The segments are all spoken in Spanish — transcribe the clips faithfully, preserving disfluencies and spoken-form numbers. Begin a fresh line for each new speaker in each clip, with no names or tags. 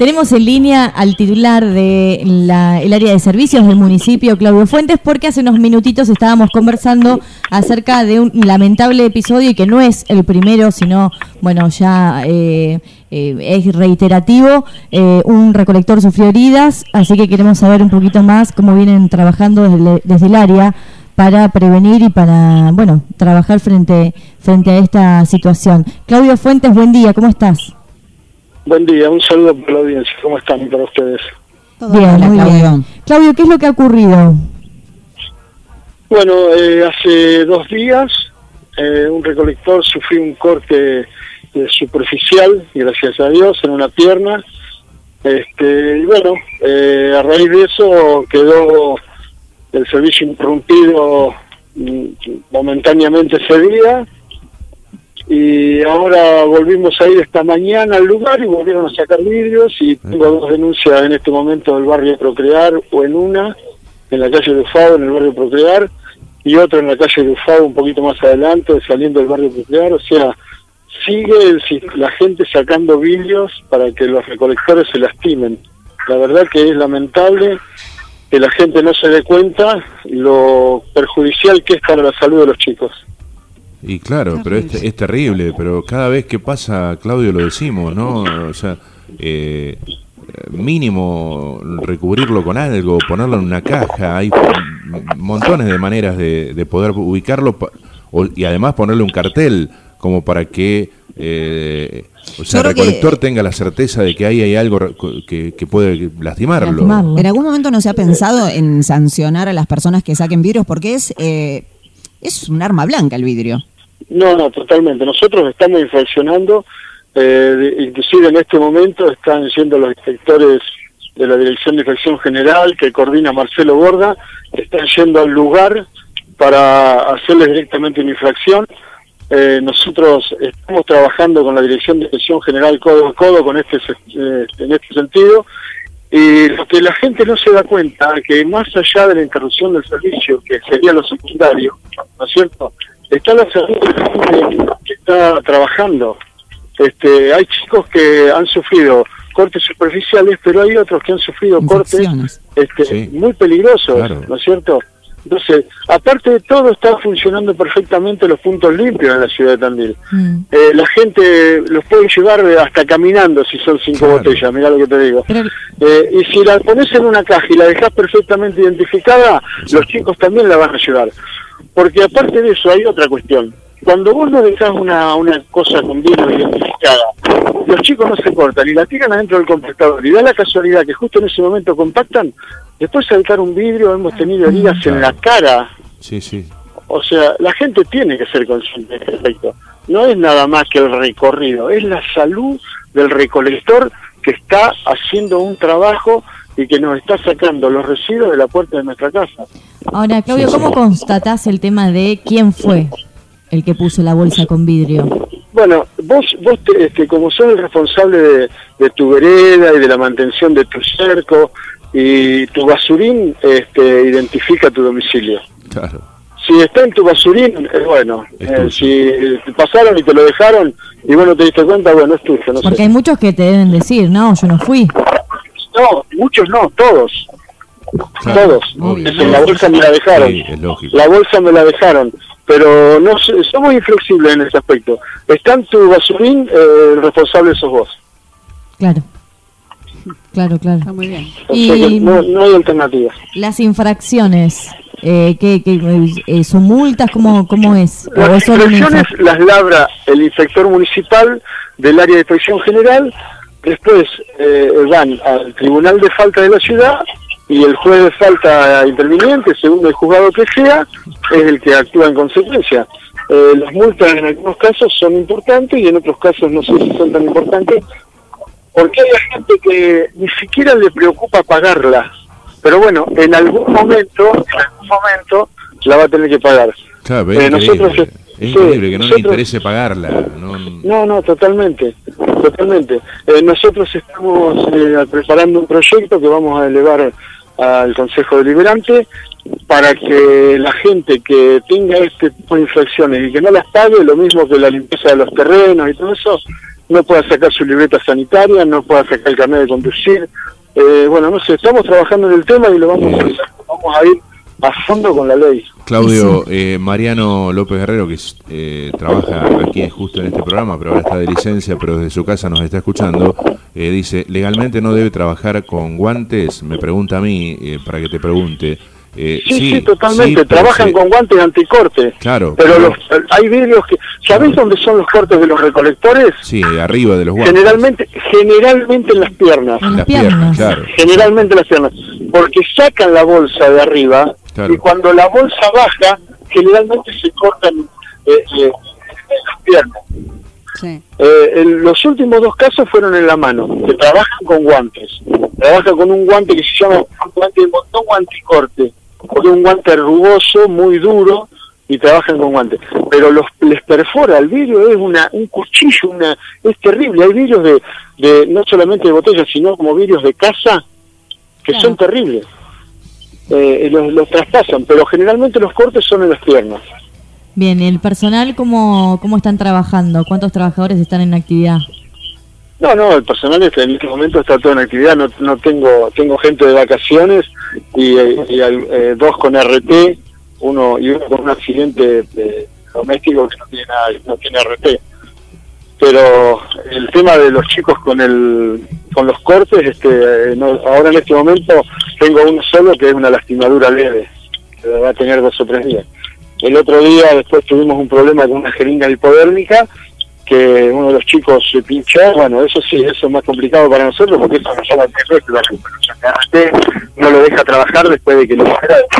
Tenemos en línea al titular de la, el área de servicios del municipio, Claudio Fuentes, porque hace unos minutitos estábamos conversando acerca de un lamentable episodio y que no es el primero, sino, bueno, ya eh, eh, es reiterativo. Eh, un recolector sufrió heridas, así que queremos saber un poquito más cómo vienen trabajando desde, desde el área para prevenir y para, bueno, trabajar frente, frente a esta situación. Claudio Fuentes, buen día, ¿cómo estás?
Buen día, un saludo para la audiencia. ¿Cómo están para ustedes?
Todo bien, muy Claudio. bien. Claudio, ¿qué es lo que ha ocurrido?
Bueno, eh, hace dos días eh, un recolector sufrió un corte eh, superficial, gracias a Dios, en una pierna. Este, y bueno, eh, a raíz de eso quedó el servicio interrumpido mm, momentáneamente ese día. Y ahora volvimos a ir esta mañana al lugar y volvieron a sacar vidrios y tengo dos denuncias en este momento del barrio Procrear, o en una, en la calle de Ufao, en el barrio Procrear, y otra en la calle de Ufao, un poquito más adelante, saliendo del barrio Procrear. O sea, sigue el, la gente sacando vidrios para que los recolectores se lastimen. La verdad que es lamentable que la gente no se dé cuenta lo perjudicial que es para la salud de los chicos.
Y claro, pero es, es terrible, pero cada vez que pasa, Claudio, lo decimos, ¿no? O sea, eh, mínimo recubrirlo con algo, ponerlo en una caja, hay montones de maneras de, de poder ubicarlo y además ponerle un cartel como para que eh, o sea, el recolector que tenga la certeza de que ahí hay algo que, que puede lastimarlo. lastimarlo.
¿En algún momento no se ha pensado en sancionar a las personas que saquen vidrios? Porque es, eh, es un arma blanca el vidrio.
No, no, totalmente. Nosotros estamos infraccionando, eh, de, inclusive en este momento están yendo los inspectores de la Dirección de Inspección General, que coordina Marcelo Borda, están yendo al lugar para hacerles directamente una infracción. Eh, nosotros estamos trabajando con la Dirección de Inspección General codo a codo con este, eh, en este sentido, y lo que la gente no se da cuenta, que más allá de la interrupción del servicio, que sería lo secundario, ¿no es cierto?, está la salud de la gente que está trabajando. Este, hay chicos que han sufrido cortes superficiales, pero hay otros que han sufrido cortes este, sí. muy peligrosos, claro. ¿no es cierto? Entonces, aparte de todo, están funcionando perfectamente los puntos limpios en la ciudad de Tandil. Mm. Eh, la gente los puede llevar hasta caminando si son cinco claro. botellas, mirá lo que te digo. Pero... Eh, y si la pones en una caja y la dejás perfectamente identificada, sí. los chicos también la van a llevar. Porque aparte de eso hay otra cuestión. Cuando vos no dejás una, una cosa con vidrio identificada, los chicos no se cortan y la tiran adentro del compactador y da la casualidad que justo en ese momento compactan, después de saltar un vidrio hemos tenido heridas claro. en la cara.
Sí, sí.
O sea, la gente tiene que ser consciente de respecto. No es nada más que el recorrido, es la salud del recolector que está haciendo un trabajo y que nos está sacando los residuos de la puerta de nuestra casa.
Ahora, Claudio, ¿cómo constatás el tema de quién fue el que puso la bolsa con vidrio?
Bueno, vos, vos te, este, como sos el responsable de, de tu vereda y de la mantención de tu cerco, y tu basurín este, identifica tu domicilio.
Claro.
Si está en tu basurín, es bueno. Eh, si te pasaron y te lo dejaron y vos no te diste cuenta, bueno, es tuyo. No
Porque
sé.
hay muchos que te deben decir, no, yo no fui.
No, muchos no, todos. Claro. Todos. En la bolsa me la dejaron.
Sí, es lógico.
La bolsa me la dejaron. Pero no somos inflexibles en ese aspecto. Está en tu basurín, eh, el responsable sos vos.
Claro. Claro, claro. Está
muy bien.
O
y
sea que no, no hay alternativa.
Las infracciones, eh, ¿qué, qué, eh, son multas? ¿Cómo, cómo es?
Las infracciones las labra el inspector municipal del área de inspección general, después eh, van al tribunal de falta de la ciudad y el juez de falta interviniente, según el juzgado que sea, es el que actúa en consecuencia. Eh, las multas en algunos casos son importantes y en otros casos no sé si son tan importantes, porque hay gente que ni siquiera le preocupa pagarla, pero bueno, en algún momento, en algún momento la va a tener que pagar.
Claro, pero
eh,
es
nosotros
increíble, es
sí,
increíble que no
nosotros,
le interese pagarla. No,
no, no totalmente, totalmente. Eh, nosotros estamos eh, preparando un proyecto que vamos a elevar al Consejo Deliberante para que la gente que tenga este tipo de infracciones y que no las pague, lo mismo que la limpieza de los terrenos y todo eso, no pueda sacar su libreta sanitaria, no pueda sacar el carnet de conducir. Eh, bueno, no sé, estamos trabajando en el tema y lo vamos a hacer, vamos a ir a fondo con la ley.
Claudio, eh, Mariano López Guerrero, que eh, trabaja aquí justo en este programa, pero ahora está de licencia, pero desde su casa nos está escuchando, eh, dice, legalmente no debe trabajar con guantes, me pregunta a mí, eh, para que te pregunte. Eh,
sí, sí,
sí,
totalmente,
sí,
trabajan
sí.
con guantes anticorte.
Claro.
Pero
claro.
Los, hay vidrios que... ¿Sabés dónde son los cortes de los recolectores?
Sí, arriba de los guantes.
Generalmente, generalmente en las piernas.
En las
Las piernas,
piernas.
claro.
Generalmente en las piernas. Porque sacan la bolsa de arriba,
Claro.
y cuando la bolsa baja, generalmente se cortan eh, eh, las piernas.
Sí.
Eh, el, los últimos dos casos fueron en la mano, que trabajan con guantes. Trabajan con un guante que se llama un guante de botón o anticorte, porque es un guante rugoso, muy duro, y trabajan con guantes. Pero los les perfora el vidrio, es una un cuchillo, una es terrible. Hay vidrios de, de no solamente de botellas, sino como vidrios de casa, que
Claro.
son terribles. Eh, los, los traspasan, pero generalmente los cortes son en las piernas.
Bien, ¿y el personal cómo, cómo están trabajando? ¿Cuántos trabajadores están en actividad?
No, no, el personal este, en este momento está todo en actividad, no, no tengo tengo gente de vacaciones y, y eh, dos con R T, uno y uno con un accidente eh, doméstico que no tiene nada, no tiene R T. Pero el tema de los chicos con el con los cortes, este, no, ahora en este momento tengo uno solo que es una lastimadura leve, que va a tener dos o tres días. El otro día después tuvimos un problema con una jeringa hipodérmica, que uno de los chicos se pinchó. Bueno, eso sí, eso es más complicado para nosotros, porque eso no llama terrestre, la R T no lo deja trabajar después de que lo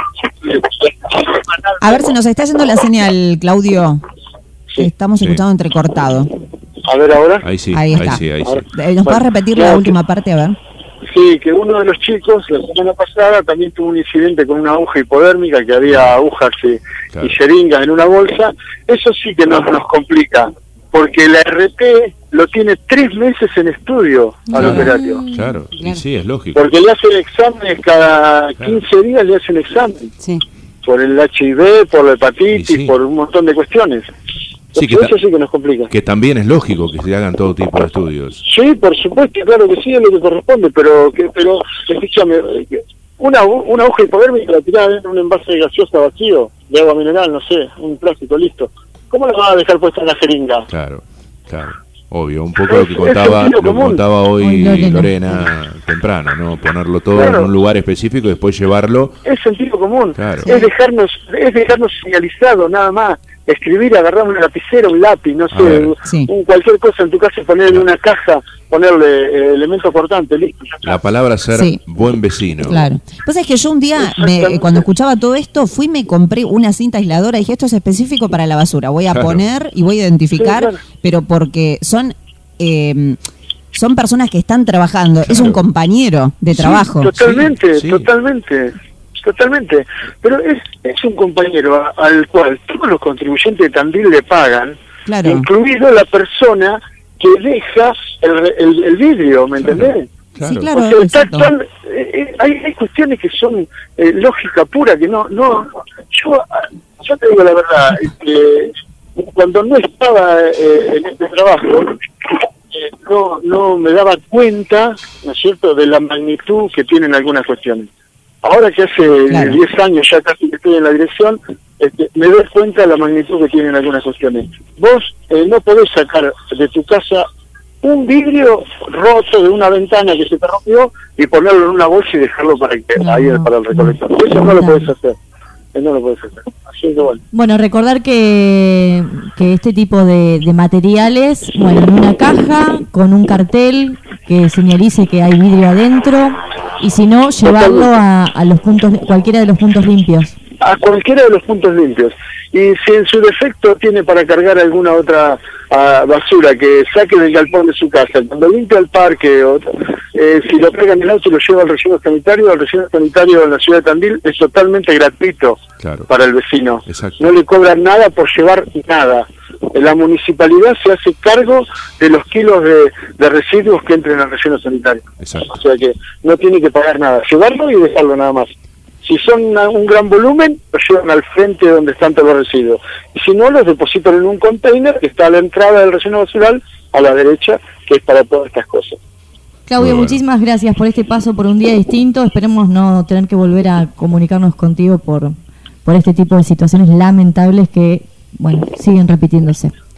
A ver, se nos está yendo la señal, Claudio.
Sí.
Estamos
Sí.
escuchando entrecortado.
A ver ahora.
Ahí sí,
Ahí
ahí,
está.
sí, ahí sí.
Eh, ¿Nos
Bueno,
puedes repetir la
claro,
última parte? A ver.
Sí, que uno de los chicos la semana pasada también tuvo un incidente con una aguja hipodérmica, que había agujas y,
Claro.
y jeringas en una bolsa. Eso sí que nos, nos complica, porque la R T lo tiene tres meses en estudio al
Claro.
operario.
Claro, y
Claro.
sí, es lógico.
Porque le hacen exámenes cada
Claro.
quince días, le hacen examen.
Sí.
Por el H I V, por la hepatitis,
Y sí.
por un montón de cuestiones.
Sí, que
eso
ta-
sí que nos complica.
Que también es lógico que se hagan todo tipo de estudios.
Sí, por supuesto, claro que sí, es lo que corresponde, pero, que, pero escúchame, eh, una, una hoja hipodérmica la tirada en un envase de gaseosa vacío, de agua mineral, no sé, un plástico, listo. ¿Cómo la vas a dejar puesta en la jeringa?
Claro, claro. Obvio, un poco lo que
Es- es
contaba,
sentido
lo que
común.
contaba hoy
Hoy Lorena.
Lorena temprano, ¿no? Ponerlo todo
Claro.
en un lugar específico y después llevarlo.
Es sentido común,
Claro.
es dejarnos es dejarnos señalizado nada más. Escribir, agarrar una lapicera, un lápiz, no
A
sé,
ver.
Sí.
un, cualquier cosa en tu casa y ponerle una caja, ponerle eh, elemento cortante, listo. ya está.
La palabra ser
Sí.
buen vecino.
Claro. Pues es que yo un día, me,
Exactamente.
cuando escuchaba todo esto, fui y me compré una cinta aisladora y dije, esto es específico para la basura. Voy a
Claro.
poner y voy a identificar,
Sí, claro.
pero porque son... eh, son personas que están trabajando, es
Claro.
un compañero de
Sí,
trabajo.
totalmente,
Sí, sí.
totalmente, totalmente. Pero es, es un compañero a- al cual todos los contribuyentes de Tandil le pagan,
Claro.
incluido la persona que deja el, el, el vidrio, ¿me
Claro.
entendés?
Claro.
Sí, claro.
O sea, está
exacto.
tan- eh, eh, hay, hay cuestiones que son eh, lógica pura, que no, no, yo, yo te digo la verdad, que cuando no estaba eh, en este trabajo, eh, no, no me daba cuenta, ¿no es cierto?, de la magnitud que tienen algunas cuestiones. Ahora que hace
Claro.
diez años ya casi que estoy en la dirección, este, me doy cuenta de la magnitud que tienen algunas cuestiones. Vos eh, no podés sacar de tu casa un vidrio roto de una ventana que se te rompió y ponerlo en una bolsa y dejarlo para que
No,
ahí para el recolector. Eso no lo podés hacer. Eso no lo podés hacer. Así que bueno.
Bueno, recordar que, que este tipo de, de materiales, bueno, en una caja con un cartel que señalice que hay vidrio adentro y si no, llevarlo a, a los puntos, cualquiera de los puntos limpios.
A cualquiera de los puntos limpios. Y si en su defecto tiene para cargar alguna otra ah, basura que saque del galpón de su casa, cuando limpia el parque, o, eh, si lo traiga en el auto y lo lleva al relleno sanitario, el relleno sanitario en la ciudad de Tandil es totalmente gratuito
Claro.
para el vecino.
Exacto.
No le cobran nada por llevar nada. La municipalidad se hace cargo de los kilos de, de residuos que entren al relleno sanitario.
Exacto.
O sea que no tiene que pagar nada. Llevarlo y dejarlo nada más. Si son una, un gran volumen, los llevan al frente donde están todos los residuos. Y si no, los depositan en un container que está a la entrada del relleno basural, a la derecha, que es para todas estas cosas.
Claudio, bueno, muchísimas gracias por este paso por un día distinto. Esperemos no tener que volver a comunicarnos contigo por, por este tipo de situaciones lamentables que, bueno, siguen repitiéndose.